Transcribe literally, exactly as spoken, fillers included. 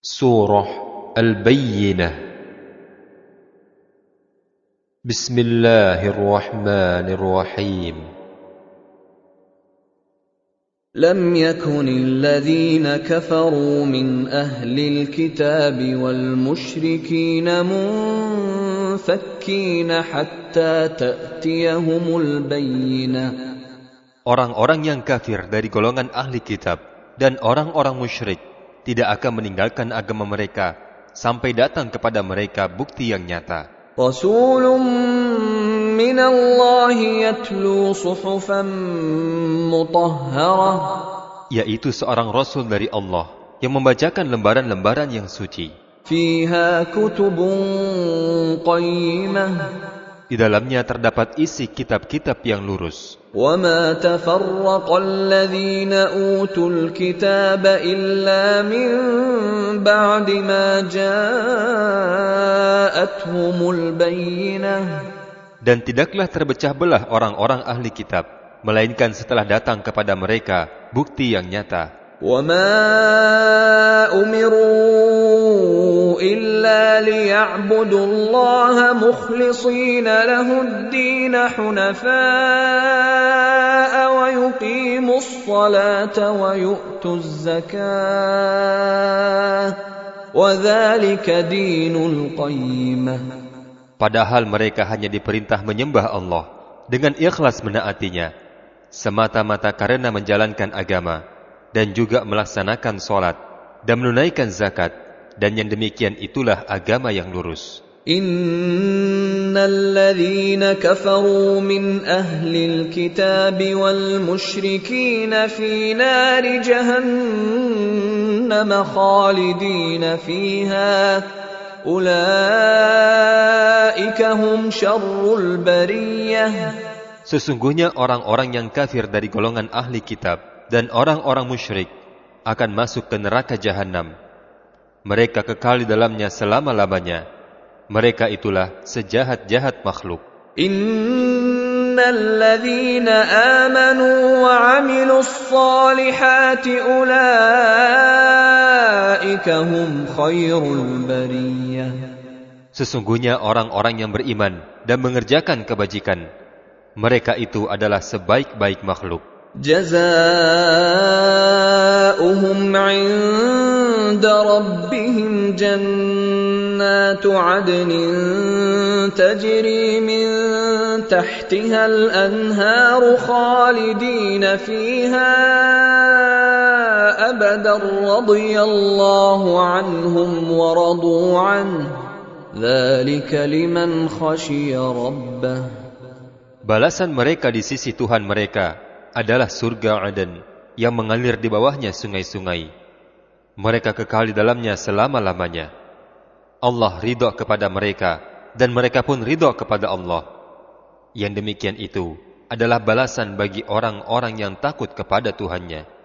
Surah Al-Bayyinah. Bismillahirrahmanirrahim. لم يكن الذين كفروا من أهل الكتاب والمشركين منفكين حتى تأتيهم البينة. Orang-orang yang kafir dari golongan ahli kitab dan orang-orang musyrik tidak akan meninggalkan agama mereka sampai datang kepada mereka bukti yang nyata. Rasulun minallahi yatlu suhufan mutahharah, yaitu seorang rasul dari Allah yang membacakan lembaran-lembaran yang suci. Fiha kutubun qayyimah, di dalamnya terdapat isi kitab-kitab yang lurus. وَمَا تَفَرَّقَ الَّذِينَ أُوتُوا الْكِتَابَ إِلَّا مِنْ بَعْدِ مَا جَاءَتْهُمُ الْبَيِّنَةُ. Dan tidaklah terpecah belah orang-orang ahli kitab, melainkan setelah datang kepada mereka bukti yang nyata. وَمَا أُمِرُوا إِلَّا لِيَعْبُدُوا اللَّهَ مُخْلِصِينَ لَهُ الدِّينَ حُنَفَاءَ وَيُقِيمُوا الصَّلَاةَ وَيُؤْتُوا الزَّكَاةَ وَذَلِكَ دِينُ الْقَيِّمَةِ. Padahal mereka hanya diperintah menyembah Allah dengan ikhlas menaatinya, semata-mata karena menjalankan agama, dan juga melaksanakan sholat dan menunaikan zakat, dan yang demikian itulah agama yang lurus. Innal ladzina kafaru min ahlil kitab wal musyrikin fi nari jahannam khalidin fiha ulaika hum syarrul bariyah. Sesungguhnya orang-orang yang kafir dari golongan ahli kitab dan orang-orang musyrik akan masuk ke neraka jahanam. Mereka kekal di dalamnya selama-lamanya. Mereka itulah sejahat-jahat makhluk. Innal ladzina amanu wa 'amilus solihati ulaika hum khairul bariyah. Sesungguhnya orang-orang yang beriman dan mengerjakan kebajikan, mereka itu adalah sebaik-baik makhluk. جزاؤهم عند ربهم جنات عدن تجري من تحتها الأنهار خالدين فيها أبدا رضي الله عنهم ورضوا عنه ذلك لمن خشي ربه. Balasan mereka di sisi Tuhan mereka adalah surga Aden yang mengalir di bawahnya sungai-sungai. Mereka kekal di dalamnya selama-lamanya. Allah ridha kepada mereka dan mereka pun ridha kepada Allah. Yang demikian itu adalah balasan bagi orang-orang yang takut kepada Tuhannya.